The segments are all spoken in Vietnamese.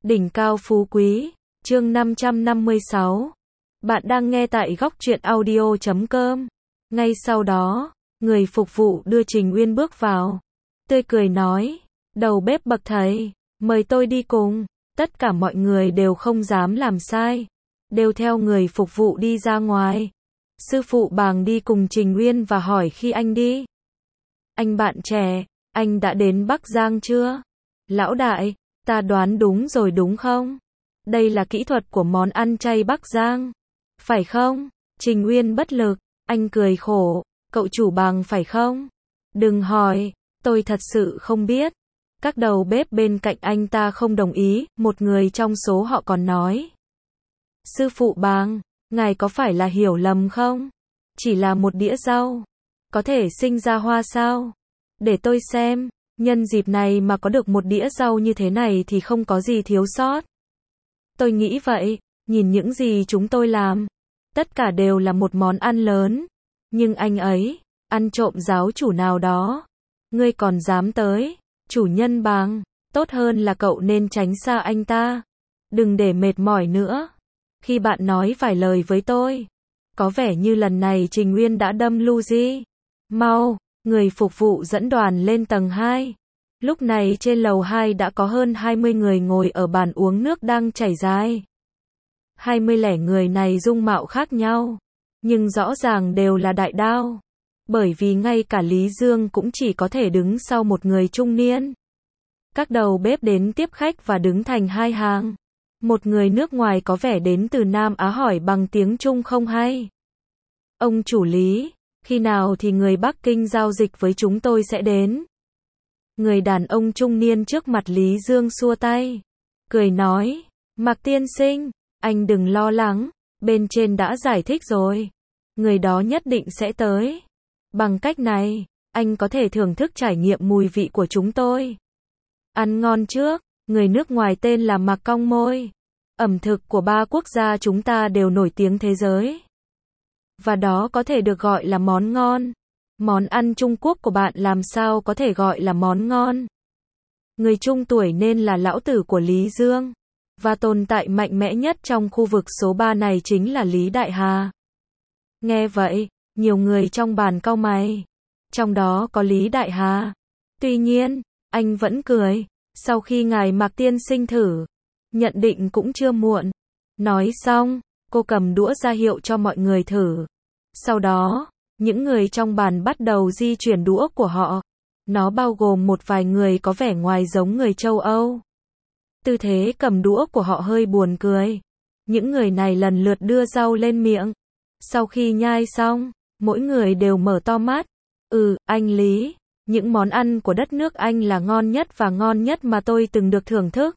Đỉnh cao phú quý, chương 556. Bạn đang nghe tại góc truyện audio.com. Ngay sau đó, người phục vụ đưa Trình Uyên bước vào. Tươi cười nói, đầu bếp bậc thầy, mời tôi đi cùng. Tất cả mọi người đều không dám làm sai. Đều theo người phục vụ đi ra ngoài. Sư phụ Bàng đi cùng Trình Uyên và hỏi khi anh đi. Anh bạn trẻ, anh đã đến Bắc Giang chưa? Lão đại, ta đoán đúng rồi đúng không? Đây là kỹ thuật của món ăn chay Bắc Giang. Phải không? Trình Uyên bất lực, anh cười khổ, cậu chủ Bàng phải không? Đừng hỏi, tôi thật sự không biết. Các đầu bếp bên cạnh anh ta không đồng ý, một người trong số họ còn nói. Sư phụ Bàng, ngài có phải là hiểu lầm không? Chỉ là một đĩa rau, có thể sinh ra hoa sao? Để tôi xem, nhân dịp này mà có được một đĩa rau như thế này thì không có gì thiếu sót. Tôi nghĩ vậy, nhìn những gì chúng tôi làm, tất cả đều là một món ăn lớn. Nhưng anh ấy, ăn trộm giáo chủ nào đó. Ngươi còn dám tới, chủ nhân Bàng, tốt hơn là cậu nên tránh xa anh ta. Đừng để mệt mỏi nữa. Khi bạn nói vài lời với tôi, có vẻ như lần này Trình Uyên đã đâm Luigi. Mau, người phục vụ dẫn đoàn lên tầng 2. Lúc này trên lầu 2 đã có hơn 20 người ngồi ở bàn uống nước đang chảy dài. 20 lẻ người này dung mạo khác nhau, nhưng rõ ràng đều là đại đao. Bởi vì ngay cả Lý Dương cũng chỉ có thể đứng sau một người trung niên. Các đầu bếp đến tiếp khách và đứng thành hai hàng. Một người nước ngoài có vẻ đến từ Nam Á hỏi bằng tiếng Trung không hay. Ông chủ Lý, khi nào thì người Bắc Kinh giao dịch với chúng tôi sẽ đến? Người đàn ông trung niên trước mặt Lý Dương xua tay, cười nói, Mạc tiên sinh, anh đừng lo lắng, bên trên đã giải thích rồi. Người đó nhất định sẽ tới. Bằng cách này, anh có thể thưởng thức trải nghiệm mùi vị của chúng tôi. Ăn ngon trước, người nước ngoài tên là Mạc cong môi. Ẩm thực của 3 quốc gia chúng ta đều nổi tiếng thế giới. Và đó có thể được gọi là món ngon. Món ăn Trung Quốc của bạn làm sao có thể gọi là món ngon? Người trung tuổi nên là lão tử của Lý Dương. Và tồn tại mạnh mẽ nhất trong khu vực số 3 này chính là Lý Đại Hà. Nghe vậy, nhiều người trong bàn cau mày. Trong đó có Lý Đại Hà. Tuy nhiên, anh vẫn cười. Sau khi ngài Mạc tiên sinh thử, nhận định cũng chưa muộn. Nói xong, cô cầm đũa ra hiệu cho mọi người thử. Sau đó, những người trong bàn bắt đầu di chuyển đũa của họ. Nó bao gồm một vài người có vẻ ngoài giống người châu Âu. Tư thế cầm đũa của họ hơi buồn cười. Những người này lần lượt đưa rau lên miệng. Sau khi nhai xong, mỗi người đều mở to mắt. Anh Lý, những món ăn của đất nước Anh là ngon nhất và ngon nhất mà tôi từng được thưởng thức.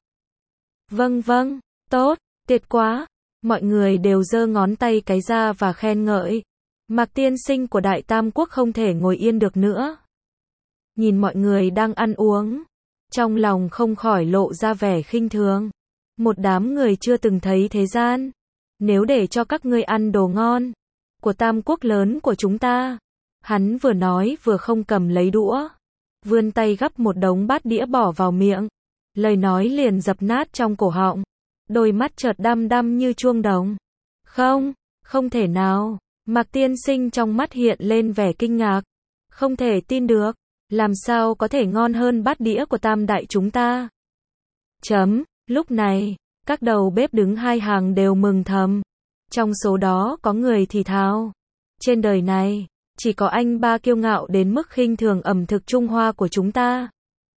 Vâng, tốt, tuyệt quá. Mọi người đều giơ ngón tay cái ra và khen ngợi. Mạc tiên sinh của Đại Tam Quốc không thể ngồi yên được nữa. Nhìn mọi người đang ăn uống, trong lòng không khỏi lộ ra vẻ khinh thường. Một đám người chưa từng thấy thế gian. Nếu để cho các ngươi ăn đồ ngon của Tam Quốc lớn của chúng ta. Hắn vừa nói vừa không cầm lấy đũa, vươn tay gắp một đống bát đĩa bỏ vào miệng. Lời nói liền dập nát trong cổ họng. Đôi mắt chợt đăm đăm như chuông đồng. Không thể nào. Mạc tiên sinh trong mắt hiện lên vẻ kinh ngạc. Không thể tin được. Làm sao có thể ngon hơn bát đĩa của Tam Đại chúng ta? Lúc này, các đầu bếp đứng hai hàng đều mừng thầm. Trong số đó có người thì thào. Trên đời này, chỉ có anh ba kiêu ngạo đến mức khinh thường ẩm thực Trung Hoa của chúng ta.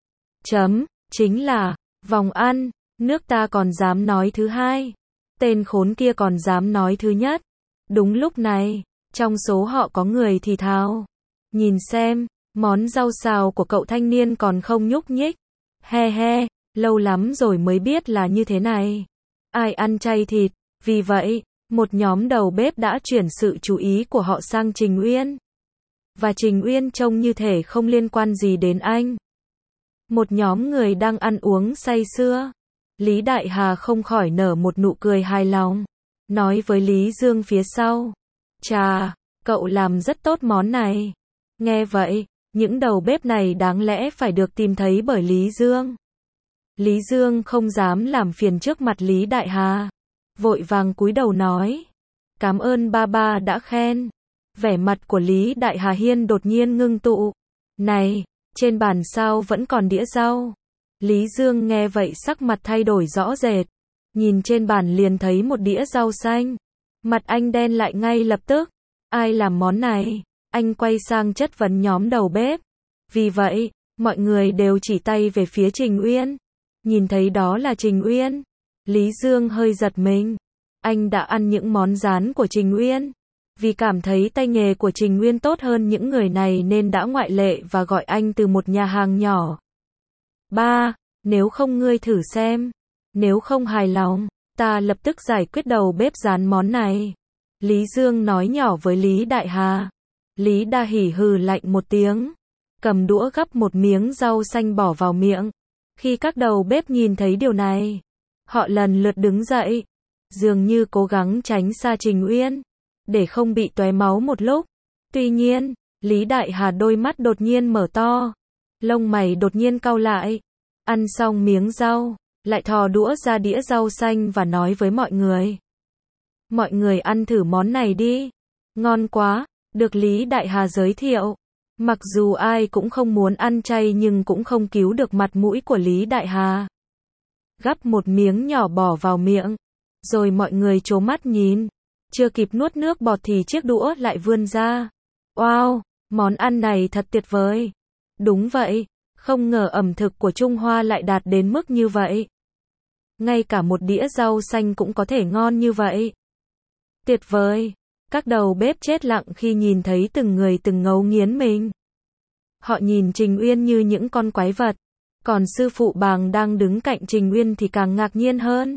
Chính là, vòng ăn, nước ta còn dám nói thứ hai. Tên khốn kia còn dám nói thứ nhất. Đúng lúc này, trong số họ có người thì thào. Nhìn xem, món rau xào của cậu thanh niên còn không nhúc nhích. He, lâu lắm rồi mới biết là như thế này. Ai ăn chay thịt, vì vậy, một nhóm đầu bếp đã chuyển sự chú ý của họ sang Trình Uyên. Và Trình Uyên trông như thể không liên quan gì đến anh. Một nhóm người đang ăn uống say sưa. Lý Đại Hà không khỏi nở một nụ cười hài lòng. Nói với Lý Dương phía sau. Chà, cậu làm rất tốt món này. Nghe vậy, những đầu bếp này đáng lẽ phải được tìm thấy bởi Lý Dương. Lý Dương không dám làm phiền trước mặt Lý Đại Hà. Vội vàng cúi đầu nói. Cảm ơn ba ba đã khen. Vẻ mặt của Lý Đại Hà Hiên đột nhiên ngưng tụ. Này, trên bàn sao vẫn còn đĩa rau? Lý Dương nghe vậy sắc mặt thay đổi rõ rệt. Nhìn trên bàn liền thấy một đĩa rau xanh. Mặt anh đen lại ngay lập tức. Ai làm món này? Anh quay sang chất vấn nhóm đầu bếp. Vì vậy, mọi người đều chỉ tay về phía Trình Uyên. Nhìn thấy đó là Trình Uyên. Lý Dương hơi giật mình. Anh đã ăn những món rán của Trình Uyên. Vì cảm thấy tay nghề của Trình Uyên tốt hơn những người này nên đã ngoại lệ và gọi anh từ một nhà hàng nhỏ. Ba, nếu không ngươi thử xem. Nếu không hài lòng, ta lập tức giải quyết đầu bếp rán món này. Lý Dương nói nhỏ với Lý Đại Hà. Lý Đa Hỉ hừ lạnh một tiếng. Cầm đũa gắp một miếng rau xanh bỏ vào miệng. Khi các đầu bếp nhìn thấy điều này, họ lần lượt đứng dậy. Dường như cố gắng tránh xa Trình Uyên. Để không bị tóe máu một lúc. Tuy nhiên, Lý Đại Hà đôi mắt đột nhiên mở to. Lông mày đột nhiên cau lại. Ăn xong miếng rau, lại thò đũa ra đĩa rau xanh và nói với mọi người. Mọi người ăn thử món này đi. Ngon quá, được Lý Đại Hà giới thiệu. Mặc dù ai cũng không muốn ăn chay nhưng cũng không cứu được mặt mũi của Lý Đại Hà. Gắp một miếng nhỏ bỏ vào miệng. Rồi mọi người trố mắt nhìn. Chưa kịp nuốt nước bọt thì chiếc đũa lại vươn ra. Wow, món ăn này thật tuyệt vời. Đúng vậy, không ngờ ẩm thực của Trung Hoa lại đạt đến mức như vậy. Ngay cả một đĩa rau xanh cũng có thể ngon như vậy. Tuyệt vời. Các đầu bếp chết lặng khi nhìn thấy từng người từng ngấu nghiến mình. Họ nhìn Trình Uyên như những con quái vật. Còn sư phụ Bàng đang đứng cạnh Trình Uyên thì càng ngạc nhiên hơn.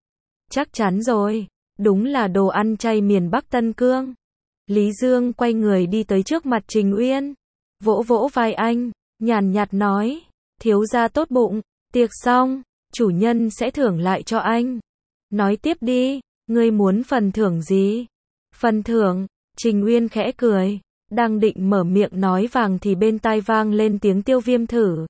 Chắc chắn rồi. Đúng là đồ ăn chay miền Bắc Tân Cương. Lý Dương quay người đi tới trước mặt Trình Uyên. Vỗ vỗ vai anh, nhàn nhạt nói. Thiếu gia tốt bụng, tiệc xong, chủ nhân sẽ thưởng lại cho anh. Nói tiếp đi, ngươi muốn phần thưởng gì? Phần thưởng, Trình Uyên khẽ cười. Đang định mở miệng nói vàng thì bên tai vang lên tiếng Tiêu Viêm thử.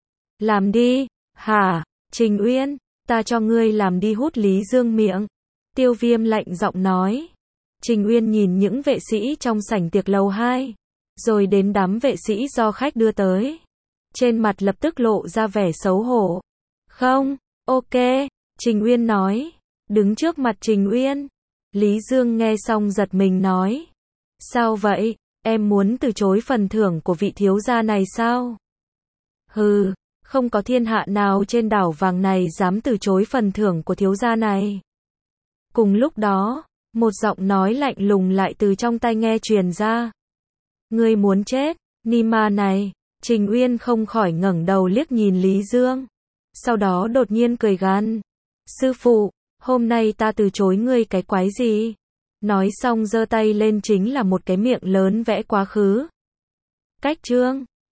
Làm đi, hả? Trình Uyên, ta cho ngươi làm đi. Hút Lý Dương miệng. Tiêu Viêm lạnh giọng nói. Trình Uyên nhìn những vệ sĩ trong sảnh tiệc lầu 2. Rồi đến đám vệ sĩ do khách đưa tới. Trên mặt lập tức lộ ra vẻ xấu hổ. Không, ok, Trình Uyên nói. Đứng trước mặt Trình Uyên. Lý Dương nghe xong giật mình nói. Sao vậy, em muốn từ chối phần thưởng của vị thiếu gia này sao? Hừ, không có thiên hạ nào trên đảo vàng này dám từ chối phần thưởng của thiếu gia này. Cùng lúc đó, một giọng nói lạnh lùng lại từ trong tai nghe truyền ra. Ngươi muốn chết, ni ma này. Trình Uyên không khỏi ngẩng đầu liếc nhìn Lý Dương. Sau đó đột nhiên cười gằn. Sư phụ, hôm nay ta từ chối ngươi cái quái gì? Nói xong giơ tay lên chính là một cái miệng lớn vẽ quá khứ. Cách chương